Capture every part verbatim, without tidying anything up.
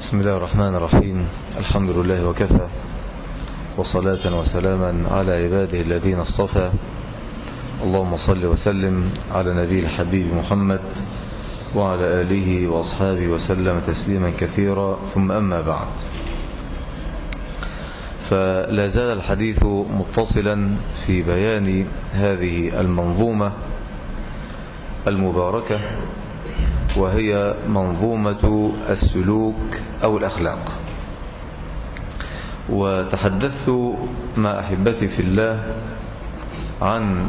بسم الله الرحمن الرحيم. الحمد لله وكفى، وصلاة وسلاما على عباده الذين اصطفى. اللهم صل وسلم على نبي الحبيب محمد وعلى آله وأصحابه وسلم تسليما كثيرا، ثم أما بعد، فلا زال الحديث متصلا في بيان هذه المنظومة المباركة، وهي منظومة السلوك أو الأخلاق. وتحدثت مع أحبتي في الله عن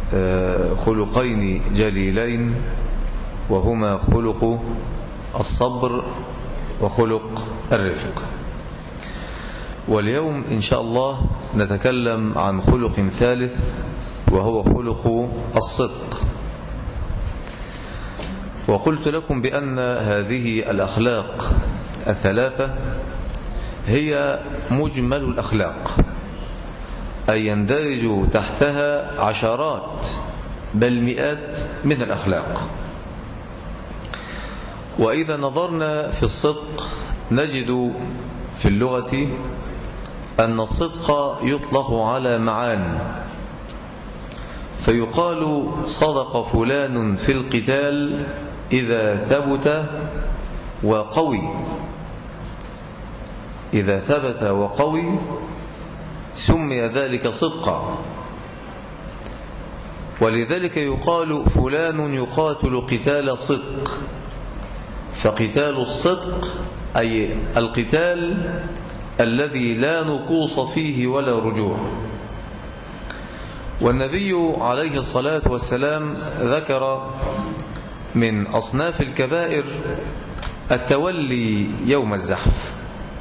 خلقين جليلين، وهما خلق الصبر وخلق الرفق. واليوم إن شاء الله نتكلم عن خلق ثالث، وهو خلق الصدق. وقلت لكم بأن هذه الأخلاق الثلاثة هي مجمل الأخلاق، أي يندرج تحتها عشرات بل مئات من الأخلاق. وإذا نظرنا في الصدق نجد في اللغة أن الصدق يطلق على معان، فيقال صدق فلان في القتال إذا ثبت وقوي، إذا ثبت وقوي سمي ذلك صدقا. ولذلك يقال فلان يقاتل قتال صدق، فقتال الصدق أي القتال الذي لا نقوص فيه ولا رجوع. والنبي عليه الصلاة والسلام ذكر من أصناف الكبائر التولي يوم الزحف،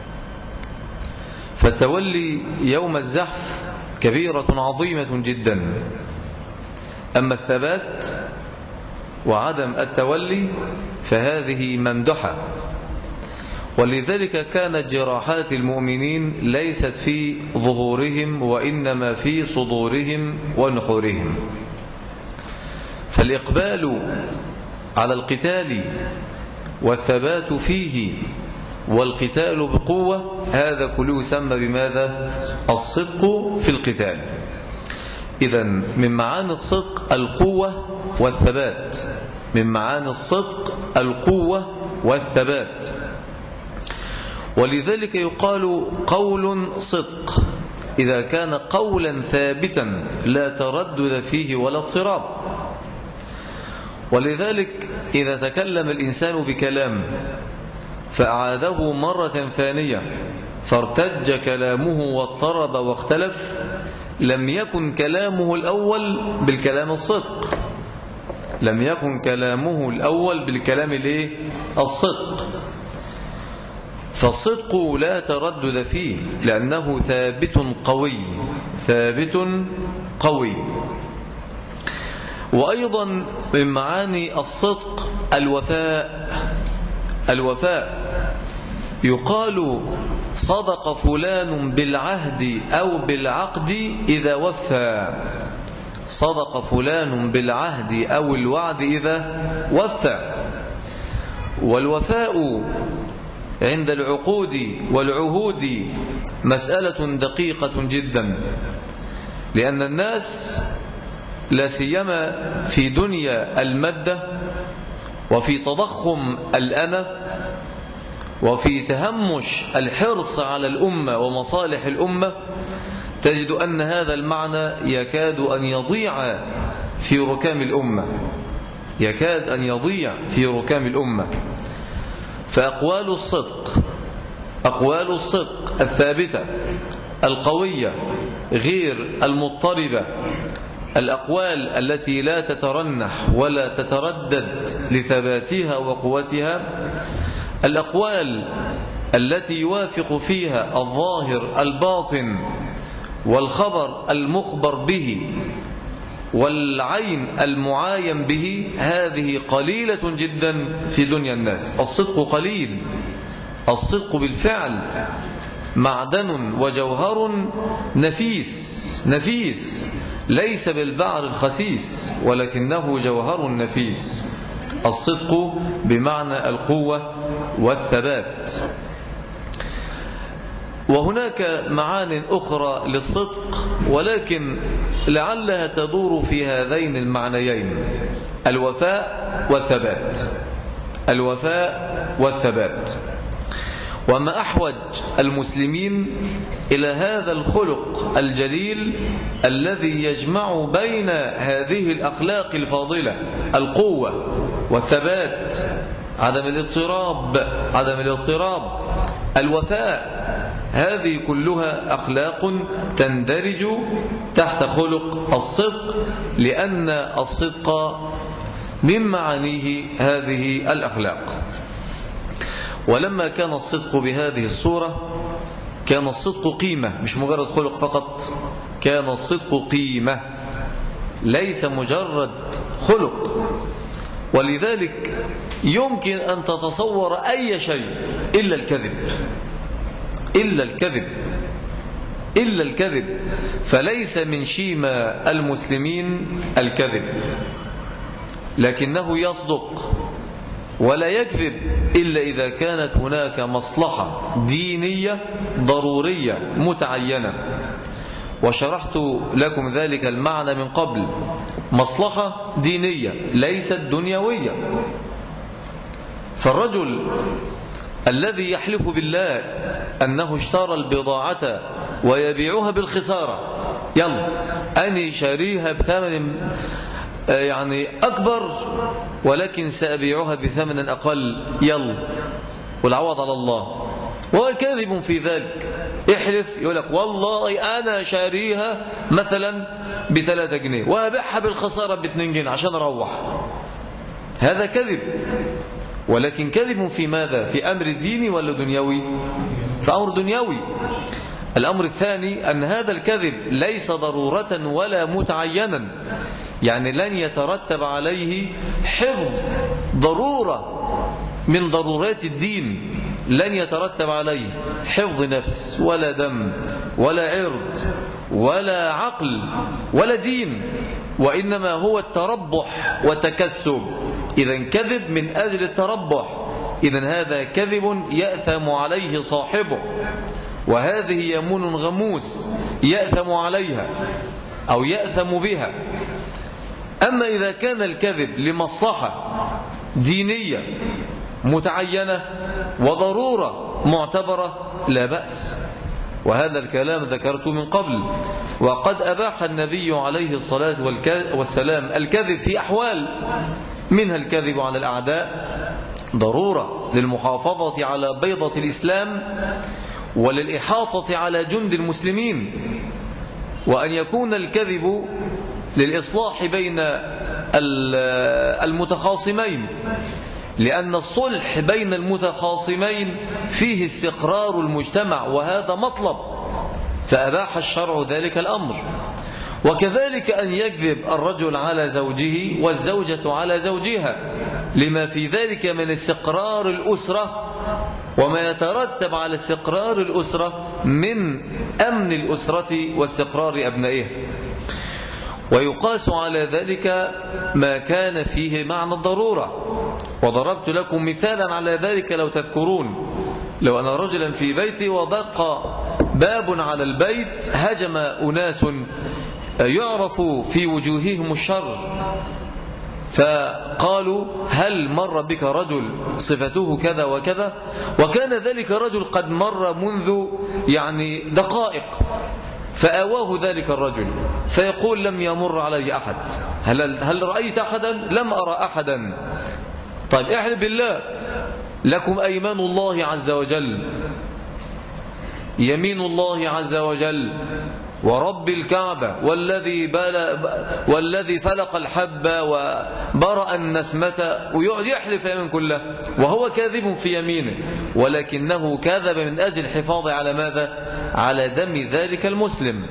فالتولي يوم الزحف كبيرة عظيمة جدا. أما الثبات وعدم التولي فهذه ممدحة. ولذلك كانت جراحات المؤمنين ليست في ظهورهم، وإنما في صدورهم ونحورهم. فالإقبال على القتال والثبات فيه والقتال بقوة، هذا كله يسمى بماذا؟ الصدق في القتال. إذن من معاني الصدق القوة والثبات، من معاني الصدق القوة والثبات. ولذلك يقال قول صدق إذا كان قولا ثابتا لا تردد فيه ولا اضطراب. ولذلك إذا تكلم الإنسان بكلام فأعاده مرة ثانية فارتج كلامه واضطرب واختلف، لم يكن كلامه الأول بالكلام الصدق، لم يكن كلامه الأول بالكلام الايه؟ الصدق. فالصدق لا تردد فيه لأنه ثابت قوي، ثابت قوي. وأيضا من معاني الصدق الوفاء، الوفاء يقال صدق فلان بالعهد أو بالعقد إذا وفى، صدق فلان بالعهد أو الوعد إذا وفى. والوفاء عند العقود والعهود مسألة دقيقة جدا، لأن الناس لا سيما في دنيا المادة وفي تضخم الأنا وفي تهمش الحرص على الأمة ومصالح الأمة، تجد أن هذا المعنى يكاد أن يضيع في ركام الأمة، يكاد أن يضيع في ركام الأمة. فأقوال الصدق، أقوال الصدق الثابتة القوية غير المضطربة، الأقوال التي لا تترنح ولا تتردد لثباتها وقوتها، الأقوال التي يوافق فيها الظاهر الباطن والخبر المخبر به والعين المعاين به، هذه قليلة جدا في دنيا الناس. الصدق قليل، الصدق بالفعل معدن وجوهر نفيس، نفيس ليس بالبعر الخسيس ولكنه جوهر نفيس. الصدق بمعنى القوة والثبات. وهناك معان أخرى للصدق ولكن لعلها تدور في هذين المعنيين: الوفاء والثبات. الوفاء والثبات. وما أحوج المسلمين إلى هذا الخلق الجليل الذي يجمع بين هذه الأخلاق الفاضلة: القوة والثبات، عدم الاضطراب عدم الاضطراب الوفاء. هذه كلها أخلاق تندرج تحت خلق الصدق، لأن الصدق من معانيه هذه الأخلاق. ولما كان الصدق بهذه الصورة كان الصدق قيمة، مش مجرد خلق فقط، كان الصدق قيمة ليس مجرد خلق. ولذلك يمكن أن تتصور أي شيء إلا الكذب إلا الكذب إلا الكذب فليس من شيما المسلمين الكذب، لكنه يصدق ولا يكذب إلا إذا كانت هناك مصلحة دينية ضرورية متعينة. وشرحت لكم ذلك المعنى من قبل: مصلحة دينية ليست دنيوية. فالرجل الذي يحلف بالله أنه اشترى البضاعة ويبيعها بالخسارة، يلا أني شاريها بثمن يعني أكبر ولكن سأبيعها بثمن أقل، يلا والعوض على الله، وهو كاذب في ذلك. احلف يقول لك والله أنا شاريها مثلا بثلاثة جنيه وأبيعها بالخسارة باثنين جنيه عشان أروح. هذا كذب، ولكن كذب في ماذا؟ في أمر ديني ولا دنيوي؟ في أمر دنيوي. الأمر الثاني أن هذا الكذب ليس ضرورة ولا متعينا، يعني لن يترتب عليه حفظ ضرورة من ضرورات الدين، لن يترتب عليه حفظ نفس ولا دم ولا عرض ولا عقل ولا دين، وإنما هو التربح والتكسب. إذن كذب من أجل التربح، إذن هذا كذب يأثم عليه صاحبه، وهذه يمون غموس يأثم عليها أو يأثم بها. أما إذا كان الكذب لمصلحة دينية متعينة وضرورة معتبرة لا بأس، وهذا الكلام ذكرته من قبل. وقد أباح النبي عليه الصلاة والسلام الكذب في أحوال، منها الكذب على الأعداء ضرورة للمحافظة على بيضة الإسلام وللإحاطة على جند المسلمين، وأن يكون الكذب للإصلاح بين المتخاصمين، لأن الصلح بين المتخاصمين فيه استقرار المجتمع، وهذا مطلب، فأباح الشرع ذلك الأمر. وكذلك أن يكذب الرجل على زوجه والزوجة على زوجها، لما في ذلك من استقرار الأسرة وما يترتب على استقرار الأسرة من أمن الأسرة واستقرار أبنائها. ويقاس على ذلك ما كان فيه معنى الضرورة. وضربت لكم مثالا على ذلك لو تذكرون: لو أن رجلا في بيته ودق باب على البيت، هجم أناس يعرف في وجوههم الشر، فقالوا هل مر بك رجل صفته كذا وكذا؟ وكان ذلك الرجل قد مر منذ يعني دقائق، فآواه ذلك الرجل فيقول لم يمر علي أحد. هل, هل رأيت أحدا؟ لم أرى أحدا. طيب احلف بالله، لكم أيمان الله عز وجل، يمين الله عز وجل ورب الكعبة والذي, بل والذي فلق الحبة وبرأ النسمة، ويقعد يحلف يمين كله وهو كاذب في يمينه، ولكنه كذب من أجل الحفاظ على ماذا؟ على دم ذلك المسلم.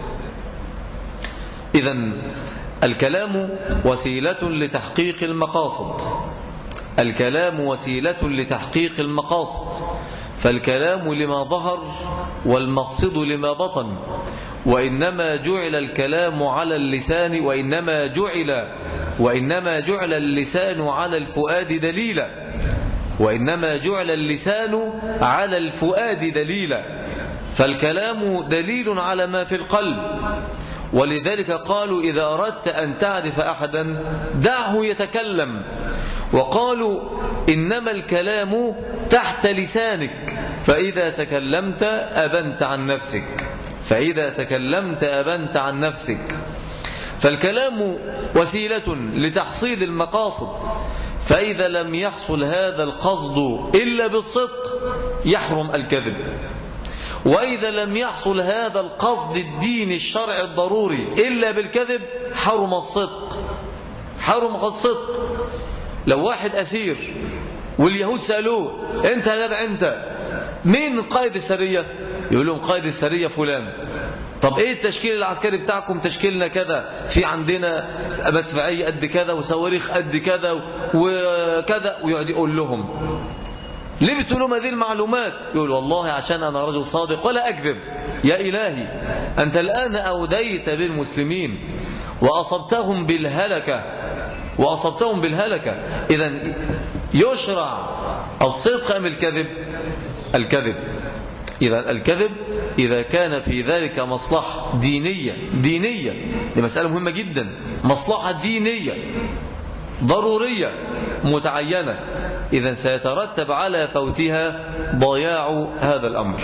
إذن الكلام وسيلة لتحقيق المقاصد، الكلام وسيلة لتحقيق المقاصد، فالكلام لما ظهر والمقصد لما بطن. وإنما جعل الكلام على اللسان وإنما جعل وإنما جعل اللسان على الفؤاد دليلا وإنما جعل اللسان على الفؤاد دليلا فالكلام دليل على ما في القلب، ولذلك قالوا إذا أردت أن تعرف أحدا دعه يتكلم، وقالوا إنما الكلام تحت لسانك، فإذا تكلمت أبنت عن نفسك، فإذا تكلمت أبنت عن نفسك. فالكلام وسيلة لتحصيل المقاصد، فإذا لم يحصل هذا القصد إلا بالصدق يحرم الكذب، وإذا لم يحصل هذا القصد الدين الشرع الضروري إلا بالكذب حرم الصدق، حرم الصدق. لو واحد أسير واليهود سألوه أنت يا جدع أنت مين قائد السرية؟ يقول لهم قائد السرية فلان. طب ايه التشكيل العسكري بتاعكم؟ تشكيلنا كذا، في عندنا مدفعية قد كذا وصواريخ قد كذا وكذا، ويقعد يقول لهم ليه بتقولوا هذه المعلومات؟ يقول والله عشان أنا رجل صادق ولا أكذب. يا إلهي أنت الآن أوديت بالمسلمين وأصبتهم بالهلكة، وأصبتهم بالهلكة. إذن يشرع الصدق أم الكذب؟ الكذب. إذا الكذب إذا كان في ذلك مصلحة دينية، دينية دي مسألة مهمة جدا، مصلحة دينية ضرورية متعينة، إذن سيترتب على فوتها ضياع هذا الأمر.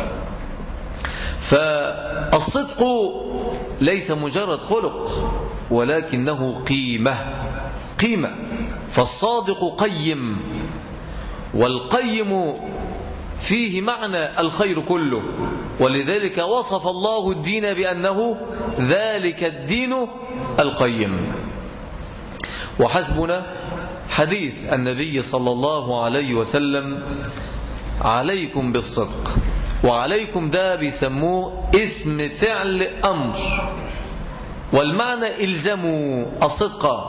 فالصدق ليس مجرد خلق ولكنه قيمة، قيمة. فالصادق قيم، والقيم فيه معنى الخير كله، ولذلك وصف الله الدين بأنه ذلك الدين القيم. وحسبنا حديث النبي صلى الله عليه وسلم عليكم بالصدق، وعليكم ده بيسموه اسم فعل أمر، والمعنى إلزموا الصدق،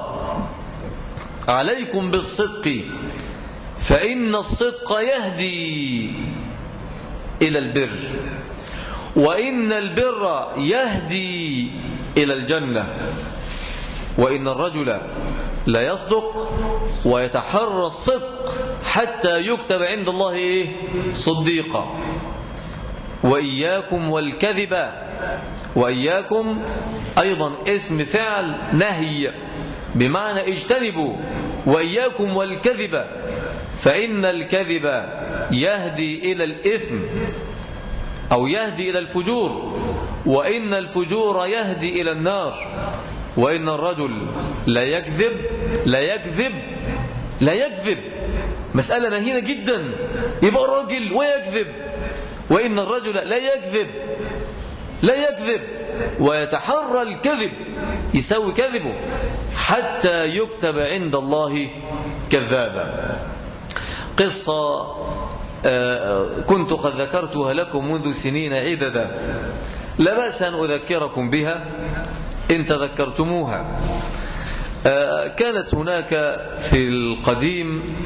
عليكم بالصدق فإن الصدق يهدي إلى البر، وإن البر يهدي إلى الجنة، وإن الرجل لا يصدق ويتحرى الصدق حتى يكتب عند الله إيه؟ صديقا. وإياكم والكذب، وإياكم أيضا اسم فعل نهي بمعنى اجتنبوا، وإياكم والكذب فإن الكذب يهدي إلى الإثم أو يهدي إلى الفجور، وإن الفجور يهدي إلى النار، وإن الرجل لا يكذب لا يكذب لا يكذب مسألة مهينة جدا، يبقى الرجل ويكذب، وإن الرجل لا يكذب لا يكذب ويتحرى الكذب، يسوي كذبه حتى يكتب عند الله كذابا. قصة كنت قد ذكرتها لكم منذ سنين عددا، لا بأس أن أذكركم بها إن تذكرتموها. كانت هناك في القديم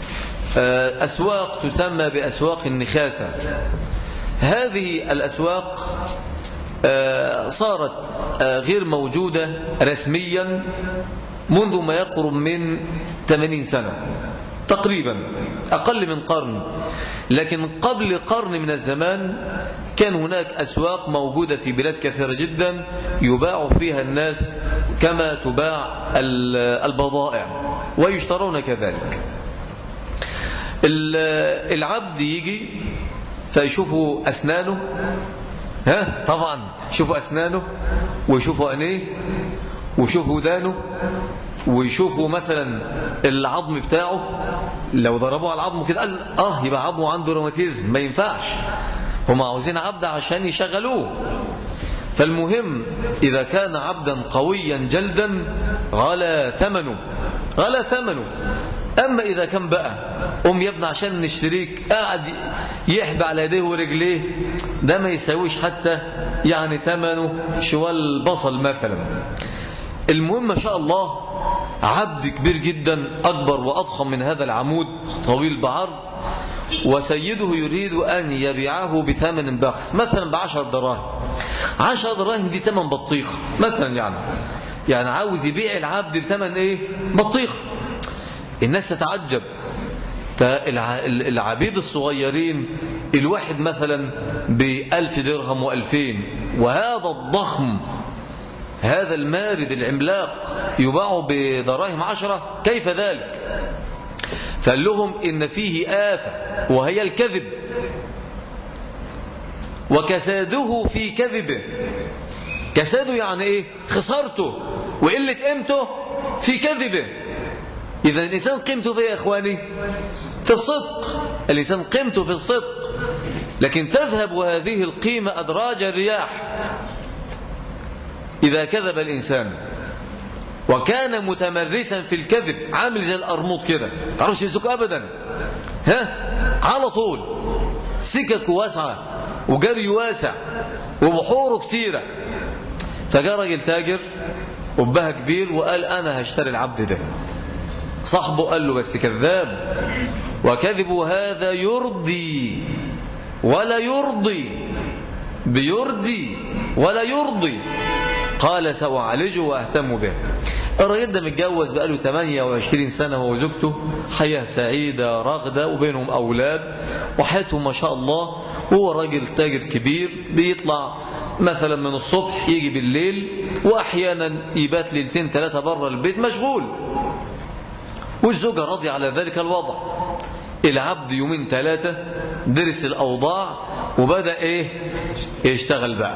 أسواق تسمى بأسواق النخاسة. هذه الأسواق صارت غير موجودة رسميا منذ ما يقرب من ثمانين سنة تقريبا، أقل من قرن. لكن قبل قرن من الزمان كان هناك أسواق موجودة في بلاد كثيرة جدا يباع فيها الناس كما تباع البضائع ويشترون كذلك. العبد يجي فيشوفوا أسنانه، ها طبعا يشوفوا أسنانه ويشوفوا عينيه ويشوفوا ودانه ويشوفوا مثلا العظم بتاعه، لو ضربوا على العظم كده قال اه يبقى عظمه عنده روماتيزم، ما ينفعش، هم عاوزين عبد عشان يشغلوه. فالمهم إذا كان عبدا قويا جلدا غلى ثمنه غلى ثمنه. أما إذا كان بقى أم يبنى عشان نشتريك قاعد يحبى على يديه ورجليه، ده ما يساويش حتى يعني ثمنه شوال بصل مثلا. المهم ما شاء الله عبد كبير جدا أكبر وأضخم من هذا العمود طويل بعرض، وسيده يريد أن يبيعه بثمن بخس مثلا بعشر دراهم. عشر دراهم دي ثمن بطيخة مثلا، يعني يعني عاوز يبيع العبد بثمن ايه؟ بطيخة. الناس تتعجب فالعبيد الصغيرين الواحد مثلا بألف درهم وألفين، وهذا الضخم هذا المارد العملاق يباع بدراهم عشرة، كيف ذلك؟ فقال لهم إن فيه آفة وهي الكذب، وكساده في كذبه. كساده يعني إيه؟ خسارته وقلة قيمته في كذبه. إذا الإنسان قيمته في يا إخواني في الصدق، الإنسان قيمته في الصدق، لكن تذهب هذه القيمة أدراج الرياح إذا كذب الإنسان وكان متمرسا في الكذب، عامل زي القرموط كده، ما تعرفش يمسكه أبدا، ها على طول سكك واسعة وجري واسع وبحوره كتيرة. فجاء راجل تاجر وبها كبير وقال أنا هشتري العبد ده. صاحبه قال له بس كذاب، وكذب هذا يرضي ولا يرضي، بيرضي ولا يرضي. قال سأعالجه وأهتم به. الراجل ده متجوز بقاله ثمانية وعشرين سنة هو وزوجته، حياة سعيدة راغدة وبينهم أولاد وحياتهم ما شاء الله. وهو راجل تاجر كبير بيطلع مثلا من الصبح يجي بالليل، وأحيانا يبات ليلتين ثلاثة بره البيت مشغول، والزوجة راضية على ذلك الوضع. العبد يومين ثلاثة درس الأوضاع وبدأ إيه يشتغل بقى.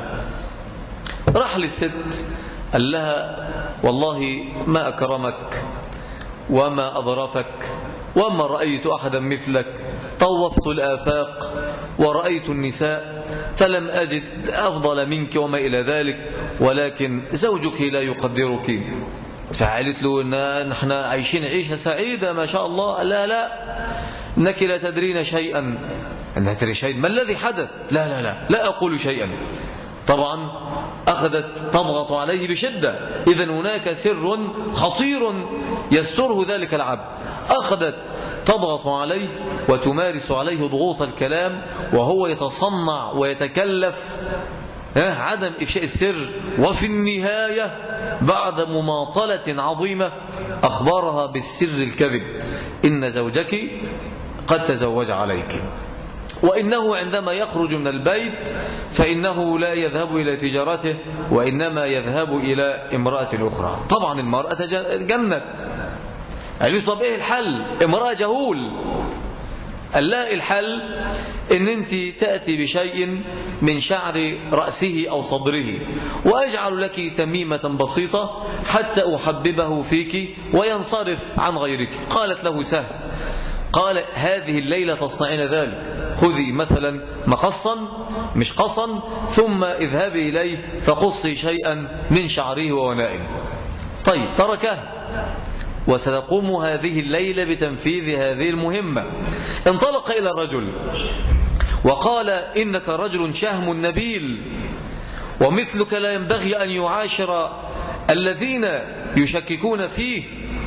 راح للست قال لها والله ما أكرمك وما أظرفك وما رأيت أحدا مثلك، طوفت الآفاق ورأيت النساء فلم أجد أفضل منك وما إلى ذلك، ولكن زوجك لا يقدرك. فقالت له إن نحن عايشين عيشة سعيدة ما شاء الله. لا لا إنك لا تدرين شيئا. لا تدري شيئا؟ ما الذي حدث؟ لا لا لا لا أقول شيئا. طبعا أخذت تضغط عليه بشدة، إذا هناك سر خطير يسره ذلك العبد. أخذت تضغط عليه وتمارس عليه ضغوط الكلام، وهو يتصنع ويتكلف عدم إفشاء السر. وفي النهاية بعد مماطلة عظيمة أخبرها بالسر الكذب، إن زوجك قد تزوج عليك، وإنه عندما يخرج من البيت فإنه لا يذهب إلى تجارته وإنما يذهب إلى امرأة أخرى. طبعا المرأة جنت. قال له طب إيه الحل؟ امرأة جهول. قال لا الحل إن أنت تأتي بشيء من شعر رأسه أو صدره وأجعل لك تميمة بسيطة حتى أحببه فيك وينصرف عن غيرك. قالت له سهل. قال هذه الليلة تصنعين ذلك، خذي مثلا مقصا مش قصا ثم اذهبي إليه فقصي شيئا من شعره وونائه. طيب تركه، وستقوم هذه الليلة بتنفيذ هذه المهمة. انطلق إلى الرجل وقال إنك رجل شهم نبيل، ومثلك لا ينبغي أن يعاشر الذين يشككون فيه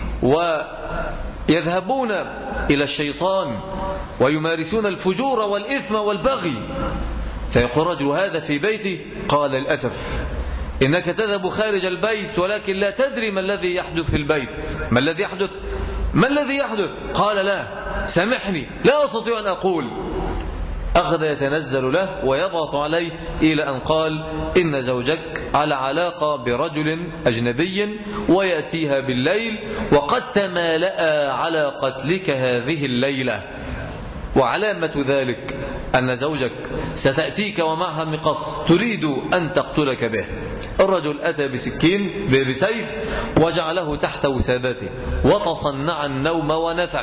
ويذهبون إلى الشيطان ويمارسون الفجور والإثم والبغي. فيقول رجل هذا في بيتي؟ قال للأسف إنك تذهب خارج البيت ولكن لا تدري ما الذي يحدث في البيت. ما الذي يحدث؟ ما الذي يحدث؟ قال لا سامحني لا أستطيع أن أقول. أخذ يتنزل له ويضغط عليه إلى أن قال إن زوجك على علاقة برجل أجنبي ويأتيها بالليل وقد تمالأ على قتلك هذه الليلة، وعلامة ذلك أن زوجك ستأتيك ومعها مقص تريد أن تقتلك به. الرجل أتى بسكين بسيف وجعله تحت وسادته وتصنع النوم ونفخ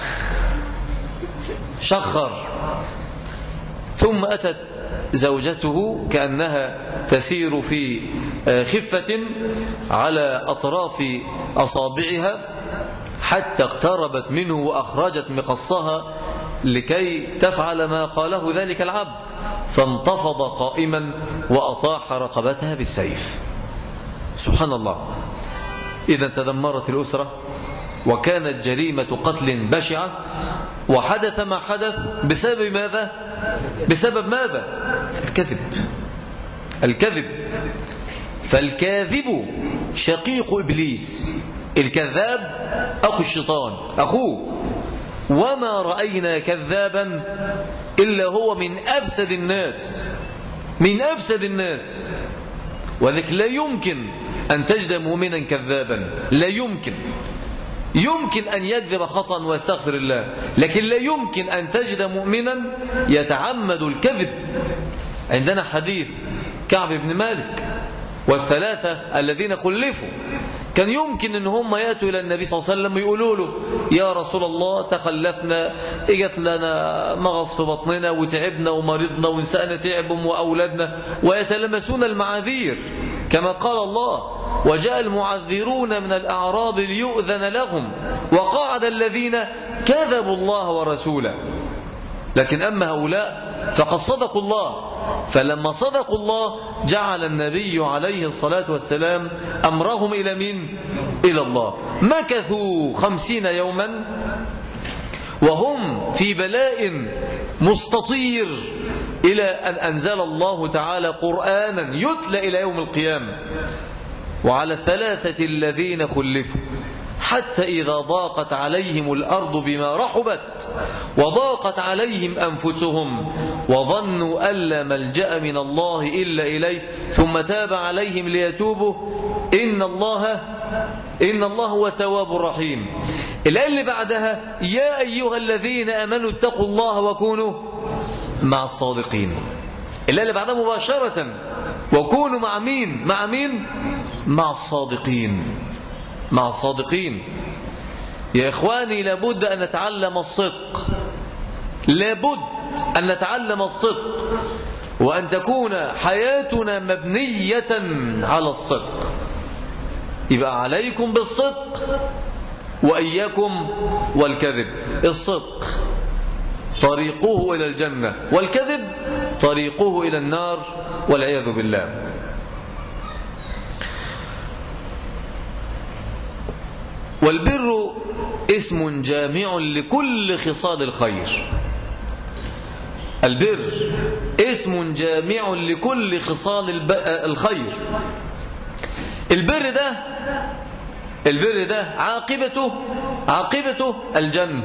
شخر. ثم أتت زوجته كأنها تسير في خفة على أطراف أصابعها حتى اقتربت منه وأخرجت مقصها لكي تفعل ما قاله ذلك العبد، فانتفض قائما وأطاح رقبتها بالسيف. سبحان الله. إذا تدمرت الأسرة وكانت جريمة قتل بشعة، وحدث ما حدث بسبب ماذا؟ بسبب ماذا؟ الكذب. الكذب. فالكاذب شقيق إبليس، الكذاب أخو الشيطان، أخوه. وما رأينا كذابا إلا هو من أفسد الناس، من أفسد الناس. وذلك لا يمكن أن تجد مؤمنا كذابا، لا يمكن. يمكن أن يكذب خطأ ويستغفر الله، لكن لا يمكن أن تجد مؤمنا يتعمد الكذب. عندنا حديث كعب بن مالك والثلاثة الذين خلفوا، كان يمكن ان هم يأتوا إلى النبي صلى الله عليه وسلم ويقولوا له يا رسول الله تخلفنا، اجت لنا مغص في بطننا وتعبنا ومرضنا ونسأنا تعب وأولادنا، ويتلمسون المعاذير كما قال الله وجاء المعذرون من الأعراب ليؤذن لهم وقعد الذين كذبوا الله ورسوله. لكن أما هؤلاء فقد صدقوا الله، فلما صدقوا الله جعل النبي عليه الصلاة والسلام أمرهم إلى مين؟ إلى الله. مكثوا خمسين يوما وهم في بلاء مستطير إلى أن أنزل الله تعالى قرآنا يتلى إلى يوم القيامة. وعلى الثلاثة الذين خلفوا حتى إذا ضاقت عليهم الأرض بما رحبت وضاقت عليهم أنفسهم وظنوا أن لا ملجأ من الله إلا إليه ثم تاب عليهم ليتوبوا إن الله إن الله هو التواب الرحيم. الآية اللي بعدها يا أيها الذين آمنوا اتقوا الله وكونوا مع الصادقين. الآية اللي بعدها مباشرة وكونوا مع مين؟ مع مين؟ مع الصادقين. مع الصادقين. يا إخواني لابد أن نتعلم الصدق، لابد أن نتعلم الصدق، وأن تكون حياتنا مبنية على الصدق. يبقى عليكم بالصدق وإياكم والكذب. الصدق طريقه إلى الجنة، والكذب طريقه إلى النار والعياذ بالله. والبر اسم جامع لكل خصال الخير. البر اسم جامع لكل خصال الخير. البر ده البر ده عاقبته عاقبته الجنة،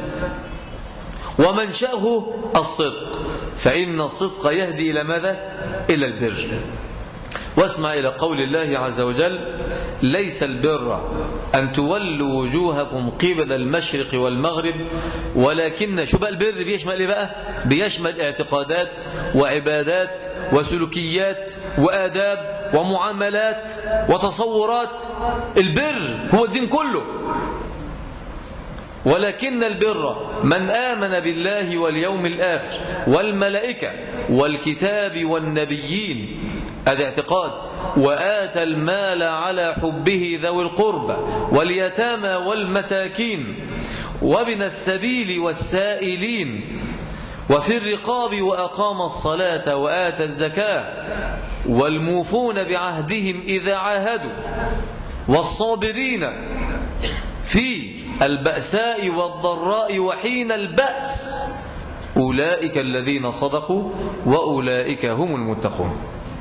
ومنشأه الصدق، فإن الصدق يهدي إلى ماذا؟ إلى البر. واسمع إلى قول الله عز وجل ليس البر أن تولوا وجوهكم قبل المشرق والمغرب ولكن. شو بقى البر بيشمل إيه بقى؟ بيشمل اعتقادات وعبادات وسلوكيات وآداب ومعاملات وتصورات. البر هو الدين كله. ولكن البر من آمن بالله واليوم الآخر والملائكة والكتاب والنبيين، هذا اعتقاد، وآتى المال على حبه ذوي القربى واليتامى والمساكين وابن السبيل والسائلين وفي الرقاب وأقام الصلاة وآتى الزكاة والموفون بعهدهم إذا عاهدوا والصابرين في البأساء والضراء وحين البأس أولئك الذين صدقوا وأولئك هم المتقون.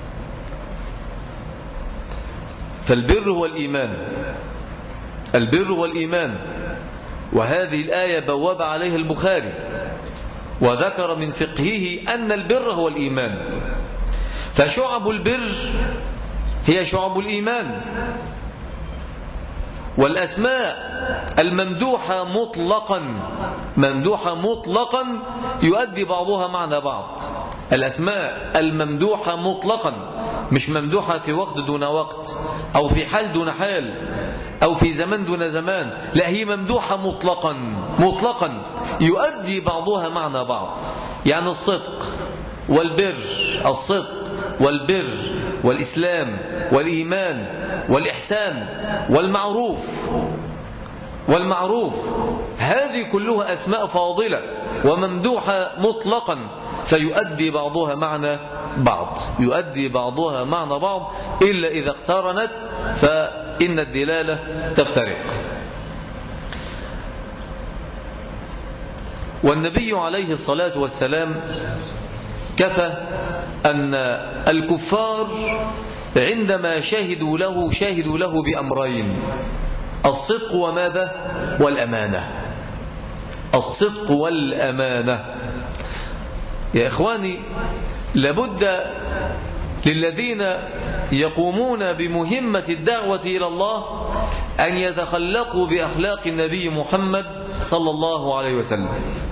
فالبر هو الإيمان، البر هو الإيمان. وهذه الآية بواب عليها البخاري وذكر من فقهه أن البر هو الإيمان. فشعب البر هي شعب الإيمان. والأسماء الممدوحة مطلقا ممدوحة مطلقا يؤدي بعضها معنى بعض. الأسماء الممدوحة مطلقا، مش ممدوحة في وقت دون وقت أو في حال دون حال أو في زمان دون زمان، لا، هي ممدوحة مطلقا مطلقا يؤدي بعضها معنى بعض. يعني الصدق والبر، الصدق والبر والإسلام والإيمان والإحسان والمعروف والمعروف هذه كلها أسماء فاضلة وممدوحة مطلقا، فيؤدي بعضها معنى بعض، يؤدي بعضها معنى بعض، إلا إذا اقترنت فإن الدلالة تفترق. والنبي عليه الصلاة والسلام كفى أن الكفار عندما شهدوا له شهدوا له بأمرين: الصدق وماذا؟ والأمانة. الصدق والأمانة. يا إخواني، لابد للذين يقومون بمهمة الدعوة إلى الله أن يتخلقوا بأخلاق النبي محمد صلى الله عليه وسلم.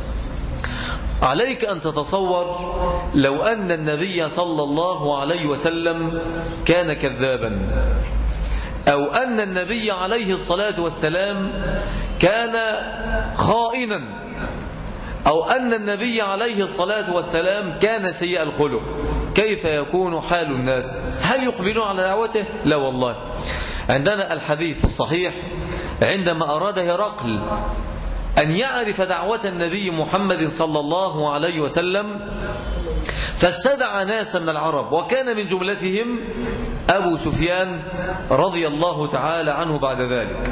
عليك أن تتصور لو أن النبي صلى الله عليه وسلم كان كذابا، أو أن النبي عليه الصلاة والسلام كان خائنا، أو أن النبي عليه الصلاة والسلام كان سيء الخلق، كيف يكون حال الناس؟ هل يقبلون على دعوته؟ لا والله. عندنا الحديث الصحيح عندما أراد هرقل أن يعرف دعوة النبي محمد صلى الله عليه وسلم فاستدعى ناسا من العرب، وكان من جملتهم أبو سفيان رضي الله تعالى عنه بعد ذلك.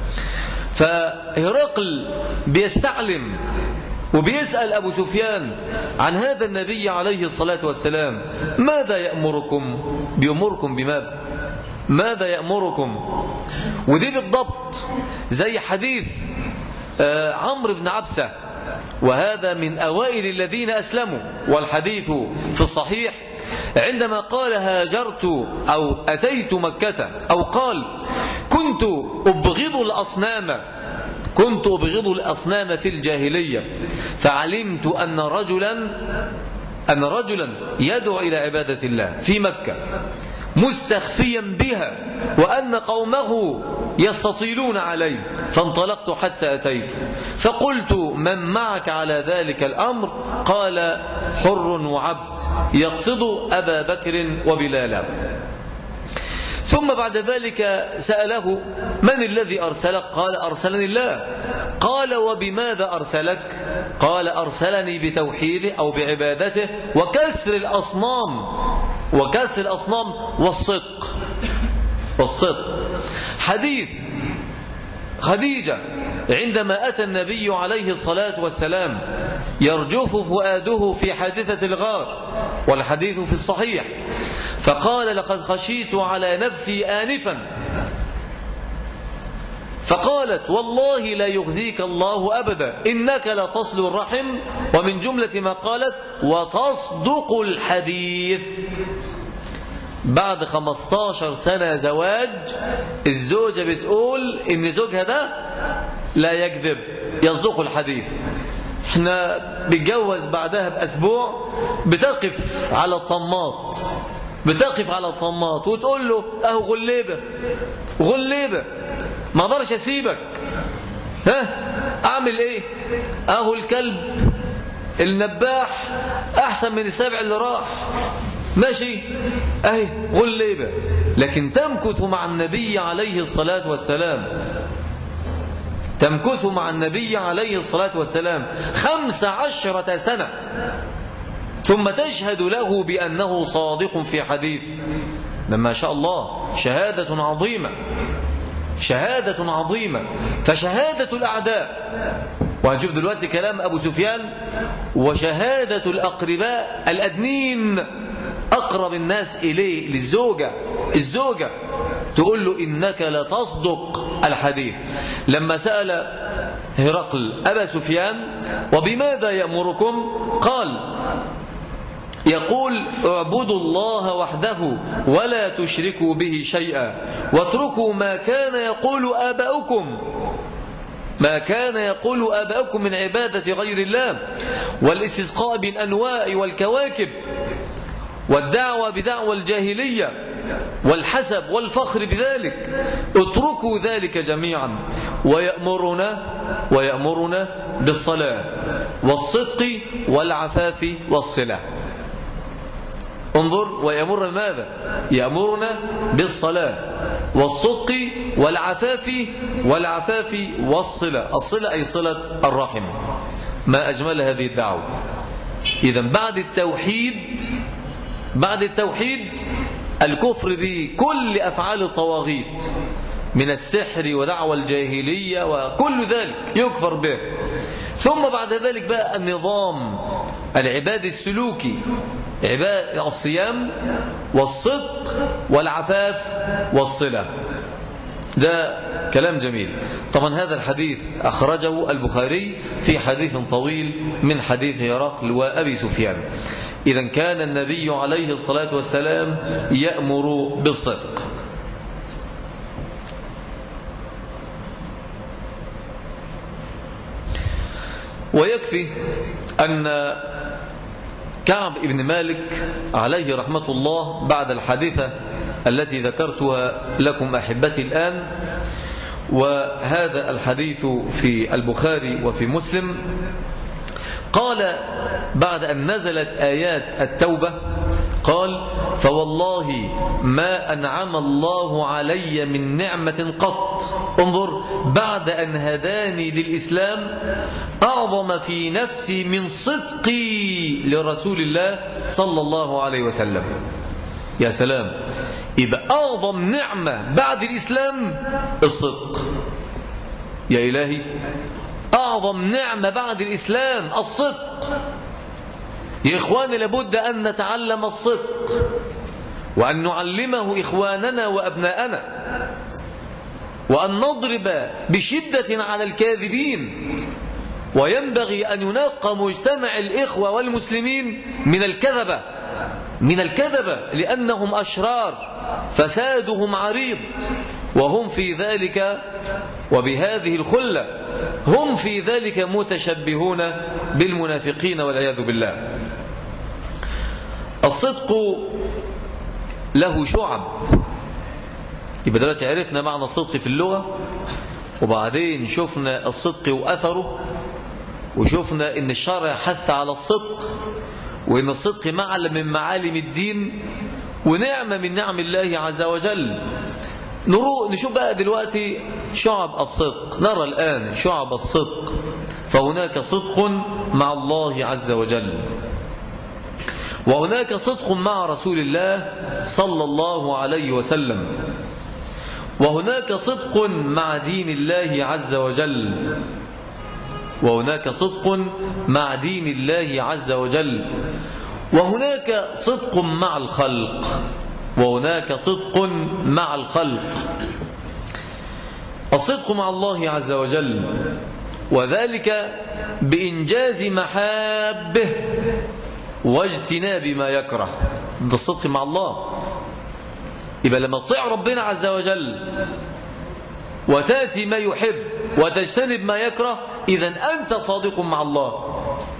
فهرقل بيستعلم وبيسأل أبو سفيان عن هذا النبي عليه الصلاة والسلام، ماذا يأمركم؟ بيأمركم بماذا؟ ماذا يأمركم؟ ودي بالضبط زي حديث آه عمرو بن عبسة، وهذا من أوائل الذين أسلموا، والحديث في الصحيح عندما قال هاجرت أو أتيت مكة، أو قال كنت أبغض الأصنام كنت أبغض الأصنام في الجاهلية، فعلمت أن رجلا أن رجلا يدعو إلى عبادة الله في مكة مستخفيا بها، وأن قومه يستطيلون عليه، فانطلقت حتى أتيت فقلت من معك على ذلك الأمر؟ قال حر وعبد، يقصد أبا بكر وبلالا. ثم بعد ذلك سأله من الذي أرسلك؟ قال أرسلني الله. قال وبماذا أرسلك؟ قال أرسلني بتوحيده أو بعبادته وكسر الأصنام وكسر الأصنام والصدق والصدق. حديث خديجة عندما أتى النبي عليه الصلاة والسلام يرجف فؤاده في حادثة الغار، والحديث في الصحيح، فقال لقد خشيت على نفسي آنفا، فقالت والله لا يخزيك الله أبدا إنك لتصل الرحم، ومن جملة ما قالت وتصدق الحديث. بعد خمستاشر سنة زواج الزوجة بتقول إن زوجها ده لا يكذب، يصدق الحديث. احنا بتجوز بعدها بأسبوع بتقف على الطماط بتقف على الطماط وتقول له اهو غليبة غليبة ما اقدرش اسيبك، ها اعمل ايه؟ اهو الكلب النباح احسن من السبع اللي راح، ماشي اهي غليبة. لكن تمكث مع النبي عليه الصلاة والسلام تمكث مع النبي عليه الصلاة والسلام خمس عشرة سنة، ثم تشهد له بأنه صادق في حديث. ما شاء الله، شهادة عظيمة شهادة عظيمة. فشهادة الأعداء، وهنشوف دلوقتي كلام أبو سفيان، وشهادة الأقرباء الأدنين، أقرب الناس إليه للزوجة، الزوجة تقول له إنك لتصدق الحديث. لما سأل هرقل أبا سفيان وبماذا يأمركم؟ قال يقول اعبدوا الله وحده ولا تشركوا به شيئا واتركوا ما كان يقول آباؤكم ما كان يقول آباؤكم من عبادة غير الله والاستسقاء بالأنواع والكواكب والدعوة بدعوى الجاهلية والحسب والفخر بذلك، اتركوا ذلك جميعا. ويأمرنا ويأمرنا بالصلاة والصدق والعفاف والصلة. انظر، ويأمرنا ماذا؟ يأمرنا بالصلاة والصدق والعفاف والعفاف والصلة. الصلة أي صلة الرحم. ما أجمل هذه الدعوة. إذن بعد التوحيد بعد التوحيد الكفر بكل أفعال الطواغيت من السحر ودعوى الجاهلية وكل ذلك يكفر به. ثم بعد ذلك بقى النظام العبادي السلوكي، عباد الصيام والصدق والعفاف والصلة. ده كلام جميل. طبعا هذا الحديث أخرجه البخاري في حديث طويل من حديث هرقل وأبي سفيان. إذن كان النبي عليه الصلاة والسلام يأمر بالصدق. ويكفي أن كعب بن مالك عليه رحمة الله بعد الحادثة التي ذكرتها لكم أحبتي الآن، وهذا الحديث في البخاري وفي مسلم، قال بعد أن نزلت آيات التوبة قال: فوالله ما أنعم الله علي من نعمة قط، انظر، بعد أن هداني للإسلام، أعظم في نفسي من صدقي لرسول الله صلى الله عليه وسلم. يا سلام، يبقى أعظم نعمة بعد الإسلام الصدق. يا إلهي، أعظم نعمة بعد الإسلام الصدق. يا إخواني، لابد أن نتعلم الصدق وأن نعلمه إخواننا وأبناءنا، وأن نضرب بشدة على الكاذبين. وينبغي أن ينقى مجتمع الإخوة والمسلمين من الكذبة من الكذبة لأنهم أشرار، فسادهم عريض، وهم في ذلك وبهذه الخلة هم في ذلك متشبهون بالمنافقين والعياذ بالله. الصدق له شعب. يبقى دلوقتي عرفنا معنى الصدق في اللغة، وبعدين شفنا الصدق وأثره، وشفنا إن الشرع حث على الصدق، وإن الصدق معلم من معالم الدين ونعمة من نعم الله عز وجل. نشوف بقى دلوقتي شعب الصدق. نرى الآن شعب الصدق. فهناك صدق مع الله عز وجل، وهناك صدق مع رسول الله صلى الله عليه وسلم، وهناك صدق مع دين الله عز وجل، وهناك صدق مع دين الله عز وجل، وهناك صدق مع الخلق، وهناك صدق مع الخلق. الصدق مع الله عز وجل، وذلك بإنجاز محابه واجتناب ما يكره. ده الصدق مع الله. يبقى لما تطيع ربنا عز وجل وتأتي ما يحب وتجتنب ما يكره، إذن أنت صادق مع الله.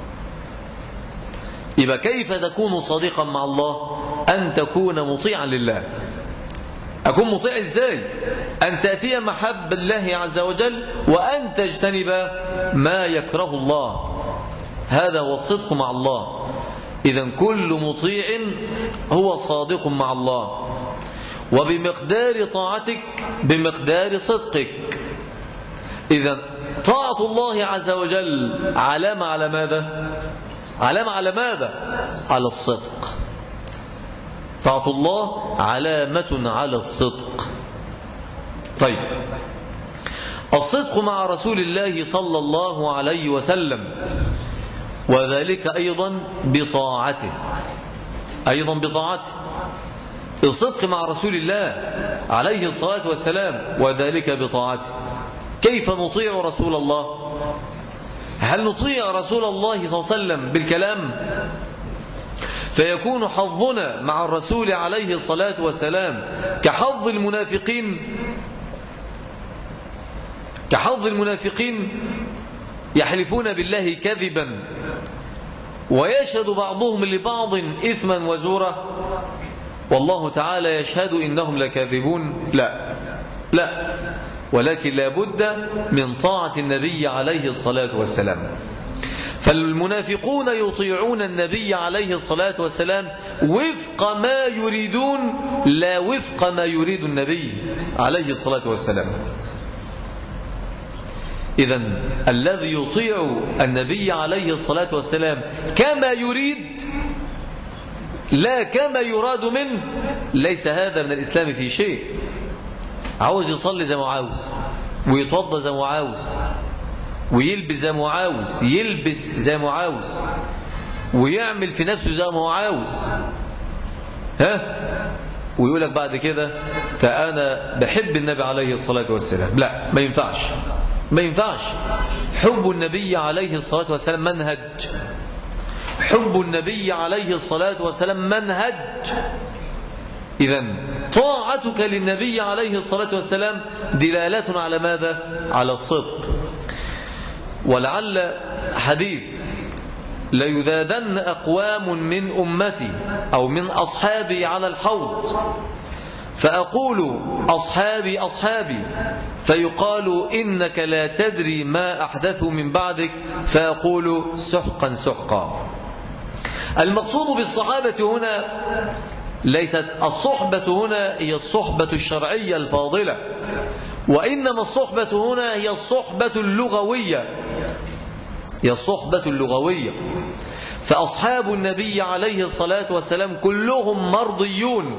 يبقى كيف تكون صادقا مع الله؟ أن تكون مطيعا لله. أكون مطيع إزاي؟ أن تأتي محب الله عز وجل وأن تجتنب ما يكره الله. هذا هو الصدق مع الله. إذن كل مطيع هو صادق مع الله، وبمقدار طاعتك بمقدار صدقك. إذن طاعة الله عز وجل علامة على ماذا؟ علامة على ماذا؟ على الصدق. طاعة الله علامة على الصدق. طيب، الصدق مع رسول الله صلى الله عليه وسلم، وذلك أيضا بطاعته أيضا بطاعته الصدق مع رسول الله عليه الصلاة والسلام، وذلك بطاعته. كيف نطيع رسول الله؟ هل نطيع رسول الله صلى الله عليه وسلم بالكلام فيكون حظنا مع الرسول عليه الصلاة والسلام كحظ المنافقين كحظ المنافقين يحلفون بالله كذبا ويشهد بعضهم لبعض إثما وزورا والله تعالى يشهد إنهم لكاذبون؟ لا لا ولكن لا بد من طاعة النبي عليه الصلاة والسلام. فالمنافقون يطيعون النبي عليه الصلاة والسلام وفق ما يريدون لا وفق ما يريد النبي عليه الصلاة والسلام. إذن الذي يطيع النبي عليه الصلاة والسلام كما يريد لا كما يراد منه ليس هذا من الإسلام في شيء. عاوز يصلي زي ما عاوز، ويتوضى زي ما عاوز، ويلبس زي ما عاوز، يلبس زي ما عاوز، ويعمل في نفسه زي ما هو عاوز، ها ويقولك بعد كده أنا بحب النبي عليه الصلاة والسلام. لا، ما ينفعش، ما ينفعش. حب النبي عليه الصلاة والسلام منهج، حب النبي عليه الصلاة والسلام منهج. إذن طاعتك للنبي عليه الصلاة والسلام دلالة على ماذا؟ على الصدق. ولعل حديث ليذادن أقوام من أمتي أو من أصحابي على الحوض فأقول أصحابي أصحابي فيقال إنك لا تدري ما أحدثوا من بعدك فأقول سحقا سحقا. المقصود بالصحابة هنا ليست الصحبة هنا هي الصحبة الشرعية الفاضلة، وإنما الصحبة هنا هي الصحبة اللغوية، هي الصحبة اللغوية. فأصحاب النبي عليه الصلاة والسلام كلهم مرضيون.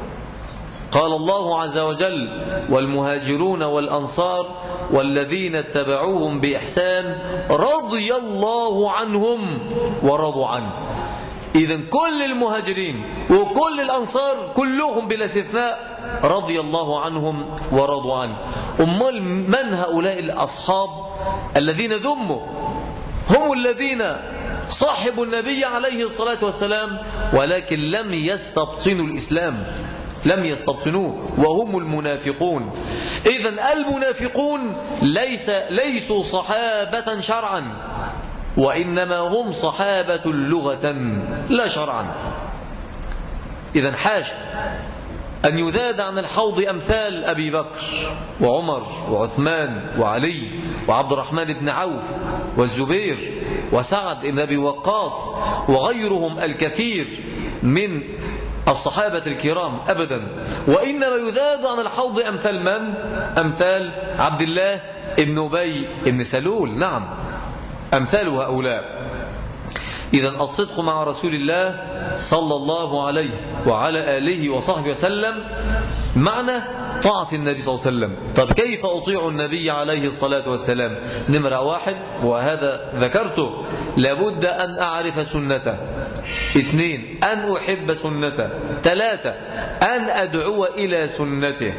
قال الله عز وجل والمهاجرون والأنصار والذين اتبعوهم بإحسان رضي الله عنهم ورضوا عنه. إذن كل المهاجرين وكل الأنصار كلهم بلا استثناء رضي الله عنهم ورضوا عنه. أمال من هؤلاء الأصحاب الذين ذموا؟ هم الذين صاحبوا النبي عليه الصلاة والسلام ولكن لم يستبطنوا الإسلام، لم يستبطنوه، وهم المنافقون. إذن المنافقون ليس ليسوا صحابة شرعا، وإنما هم صحابة لغة لا شرعا. إذن حاشا أن يذاد عن الحوض أمثال أبي بكر وعمر وعثمان وعلي وعبد الرحمن بن عوف والزبير وسعد بن أبي وقاص وغيرهم الكثير من الصحابة الكرام أبدا، وإنما يذاد عن الحوض أمثال من؟ أمثال عبد الله بن أبي بن سلول، نعم، أمثال هؤلاء. إذن الصدق مع رسول الله صلى الله عليه وعلى آله وصحبه وسلم معنى طاعة النبي صلى الله عليه وسلم. طب كيف أطيع النبي عليه الصلاة والسلام؟ نمرة واحد، وهذا ذكرته، لابد أن أعرف سنته. اثنين، أن أحب سنته. ثلاثة، أن أدعو إلى سنته.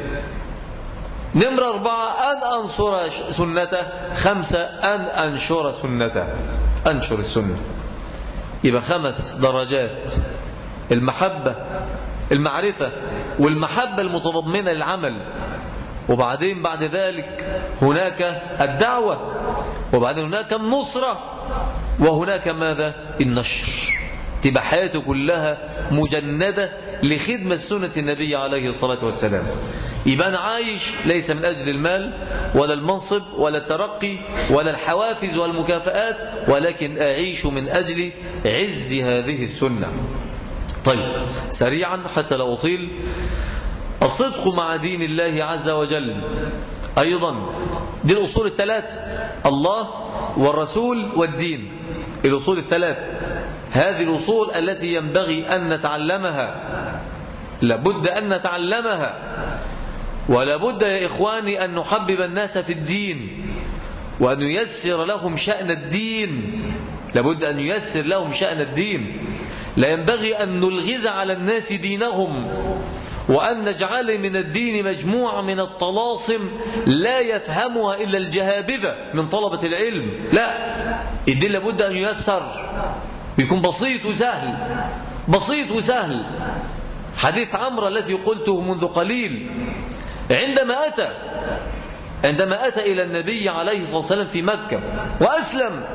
نمرة أربعة، أن أنصر سنته. خمسة، أن أنشر سنته، أنشر السنة. يبقى خمس درجات: المحبة، المعرفة، والمحبة المتضمنة للعمل، وبعدين بعد ذلك هناك الدعوة، وبعدين هناك النصرة، وهناك ماذا؟ النشر. تبقى حياته كلها مجندة لخدمة سنة النبي عليه الصلاة والسلام. يبقى أنا عايش ليس من أجل المال ولا المنصب ولا الترقي ولا الحوافز والمكافآت، ولكن أعيش من أجل عز هذه السنة. طيب سريعا حتى لا أطيل، الصدق مع دين الله عز وجل أيضا دي الأصول الثلاث: الله والرسول والدين. الأصول الثلاث هذه الأصول التي ينبغي أن نتعلمها، لابد أن نتعلمها، ولابد يا إخواني أن نحبب الناس في الدين وأن ييسر لهم شأن الدين. لابد أن ييسر لهم شأن الدين. لا ينبغي أن نلغز على الناس دينهم وأن نجعل من الدين مجموعة من الطلاسم لا يفهمها إلا الجهابذة من طلبة العلم. لا، الدين لابد أن ييسر ويكون بسيط وسهل، بسيط وسهل. حديث عمرو الذي قلته منذ قليل، عندما أتى عندما أتى إلى النبي عليه الصلاة والسلام في مكة وأسلم،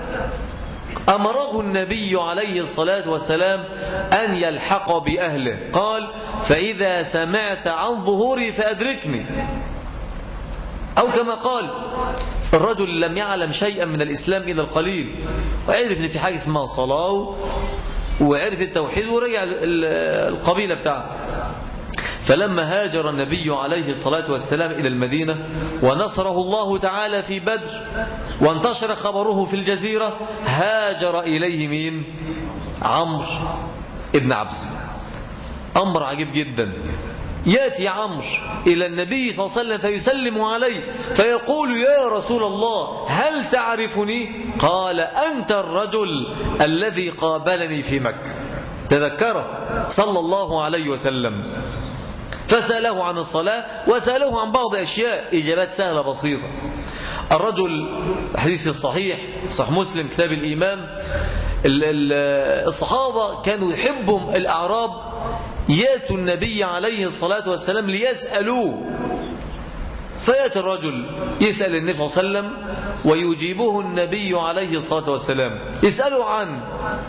أمره النبي عليه الصلاة والسلام أن يلحق بأهله. قال: فإذا سمعت عن ظهوري فأدركني. أو كما قال: الرجل لم يعلم شيئا من الإسلام إلى القليل، وعرف أن في حاجة اسمها صلاة، وعرف التوحيد، ورجع القبيلة بتاعته. فلما هاجر النبي عليه الصلاة والسلام إلى المدينة ونصره الله تعالى في بدر وانتشر خبره في الجزيرة، هاجر إليه مين؟ عمرو ابن عبس. أمر عجيب جدا. يأتي عمرو إلى النبي صلى الله عليه وسلم فيسلم عليه فيقول: يا رسول الله هل تعرفني؟ قال: أنت الرجل الذي قابلني في مكة. تذكره صلى الله عليه وسلم. فسأله عن الصلاة وسأله عن بعض أشياء، إجابات سهلة بسيطة. الرجل حديث الصحيح صحيح مسلم كتاب الإيمان، الصحابة كانوا يحبهم الأعراب ياتوا النبي عليه الصلاة والسلام ليسألوه، فيأتي الرجل يسأل النبي صلى الله عليه وسلم ويجيبه النبي عليه الصلاة والسلام. يسأله عن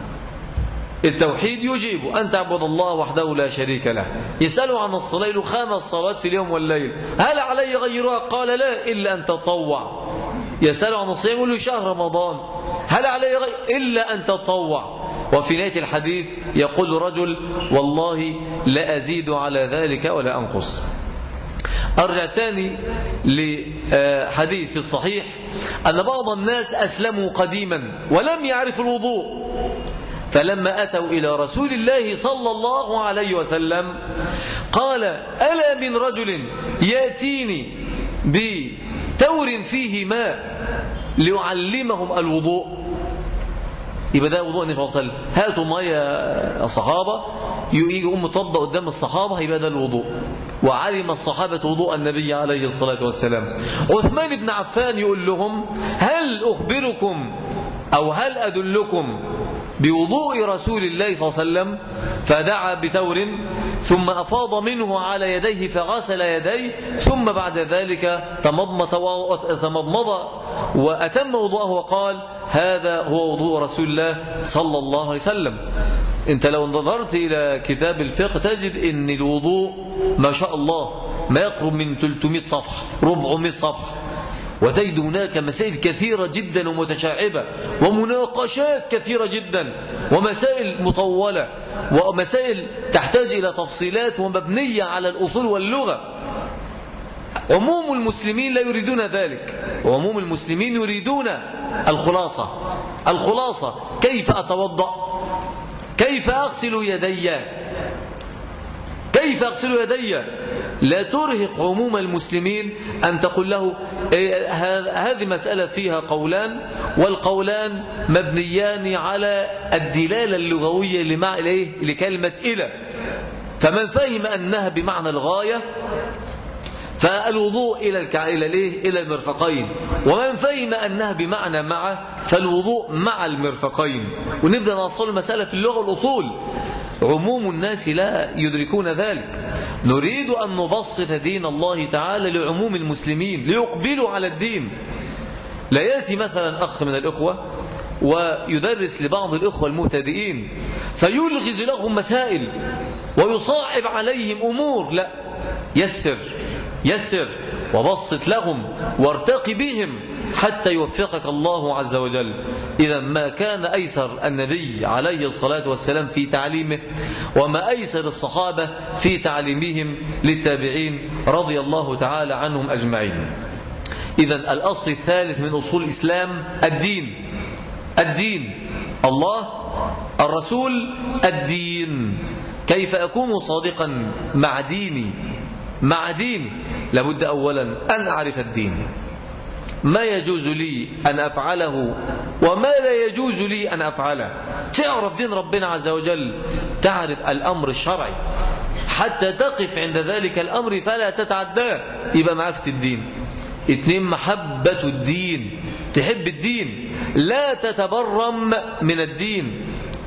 التوحيد يجيبه أن تعبد الله وحده لا شريك له. يسأله عن الصلاة له خمس صلوات في اليوم والليل، هل علي غيرها؟ قال لا إلا أن تطوع. يسأله عن الصيام يقول له شهر رمضان، هل علي غير إلا أن تطوع. وفي نهاية الحديث يقول رجل والله لا أزيد على ذلك ولا أنقص. أرجع تاني لحديث الصحيح أن بعض الناس أسلموا قديما ولم يعرفوا الوضوء، فلما أتوا إلى رسول الله صلى الله عليه وسلم قال ألا من رجل يأتيني بتور فيه ماء ليعلمهم الوضوء. يبقى ده وضوء النبي صلى الله عليه وسلم، هاتوا ماء يا صحابة، يجي أم توضأ قدام الصحابة، يبقى ده الوضوء. وعلم الصحابة وضوء النبي عليه الصلاة والسلام. عثمان بن عفان يقول لهم هل أخبركم أو هل أدلكم بوضوء رسول الله صلى الله عليه وسلم؟ فدعا بتور ثم أفاض منه على يديه فغسل يديه، ثم بعد ذلك تمضمض وأتم وضوءه وقال هذا هو وضوء رسول الله صلى الله عليه وسلم. انت لو نظرت إلى كتاب الفقه تجد ان الوضوء ما شاء الله ما يقرب من ثلاثمائة صفحة أربعمائة صفحة، وتجد هناك مسائل كثيرة جدا ومتشعبة ومناقشات كثيرة جدا ومسائل مطولة ومسائل تحتاج إلى تفصيلات ومبنية على الأصول واللغة. عموم المسلمين لا يريدون ذلك، وعموم المسلمين يريدون الخلاصة. الخلاصة كيف أتوضأ، كيف أغسل يدي، كيف أغسل يدي. لا ترهق عموم المسلمين أن تقول له إيه هذه مسألة فيها قولان، والقولان مبنيان على الدلالة اللغوية لمع... لكلمة إلى، فمن فهم أنها بمعنى الغاية فالوضوء إلى الكع... إلى الإيه؟ إلى المرفقين، ومن فهم أنها بمعنى مع فالوضوء مع المرفقين. ونبدأ نوصل المسألة في اللغة والأصول. عموم الناس لا يدركون ذلك. نريد أن نبسط دين الله تعالى لعموم المسلمين ليقبلوا على الدين. لا يأتي مثلا أخ من الإخوة ويدرس لبعض الإخوة المبتدئين فيلغز لهم مسائل ويصعب عليهم أمور، لا، يسر يسر وبسط لهم وارتقي بهم حتى يوفقك الله عز وجل. إذا ما كان أيسر النبي عليه الصلاة والسلام في تعليمه، وما أيسر الصحابة في تعليمهم للتابعين رضي الله تعالى عنهم أجمعين. إذا الأصل الثالث من أصول الإسلام الدين. الدين الله، الرسول، الدين. كيف أكون صادقا مع ديني؟ مع ديني لابد أولا أن أعرف الدين، ما يجوز لي أن أفعله وما لا يجوز لي أن أفعله. تعرف دين ربنا عز وجل، تعرف الأمر الشرعي حتى تقف عند ذلك الأمر فلا تتعداه، يبقى معرفة الدين. اثنين، محبة الدين، تحب الدين، لا تتبرم من الدين،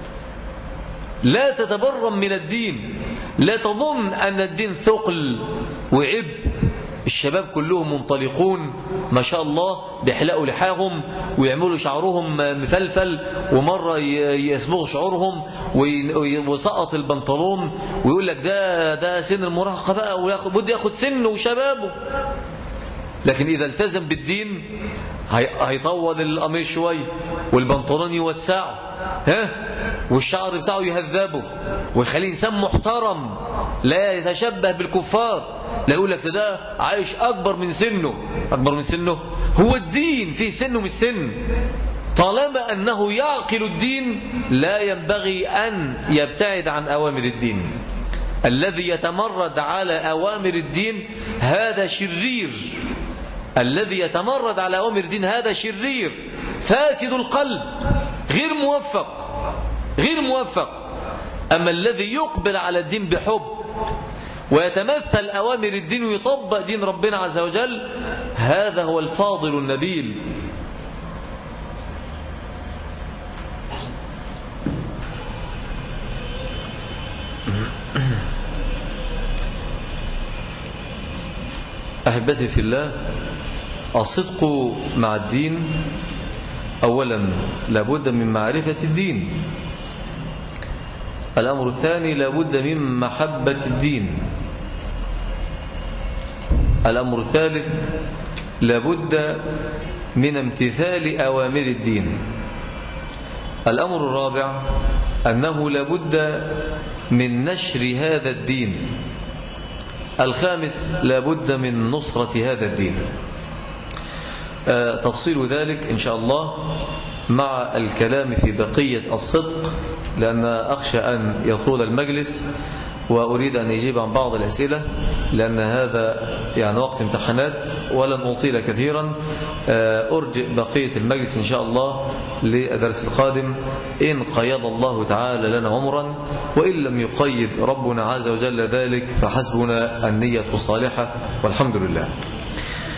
لا تتبرم من الدين، لا تظن أن الدين ثقل وعبء. الشباب كلهم منطلقون ما شاء الله بيحلقوا لحاهم ويعملوا شعرهم مفلفل، ومرة يصبغوا شعورهم ويسقط البنطلون ويقول لك ده ده سن المراهقة بقى وبده ياخد سنه وشبابه. لكن إذا التزم بالدين هيطول القميص شوية والبنطلون يوسعه، ها، والشعر بتاعه يهذبه ويخليه إنسان محترم لا يتشبه بالكفار. لا يقول لك ده عايش أكبر من سنه. أكبر من سنه هو الدين، فيه سنه مش سن. طالما أنه يعقل الدين لا ينبغي أن يبتعد عن أوامر الدين. الذي يتمرد على أوامر الدين هذا شرير. الذي يتمرد على أوامر الدين هذا شرير فاسد القلب، غير موفق، غير موفق. أما الذي يقبل على الدين بحب ويتمثل أوامر الدين ويطبق دين ربنا عز وجل، هذا هو الفاضل النبيل. أحبتي في الله، الصدق مع الدين أولا لابد من معرفة الدين. الأمر الثاني لابد من محبة الدين. الأمر الثالث لابد من امتثال أوامر الدين. الأمر الرابع أنه لابد من نشر هذا الدين. الخامس لابد من نصرة هذا الدين. تفصيل ذلك إن شاء الله مع الكلام في بقية الصدق، لأن أخشى أن يطول المجلس وأريد أن يجيب عن بعض الأسئلة، لأن هذا يعني وقت امتحانات ولن أطيل كثيرا. أرجئ بقية المجلس إن شاء الله للدرس القادم إن قيض الله تعالى لنا عمرا، وإن لم يقيد ربنا عز وجل ذلك فحسبنا النية الصالحة، والحمد لله.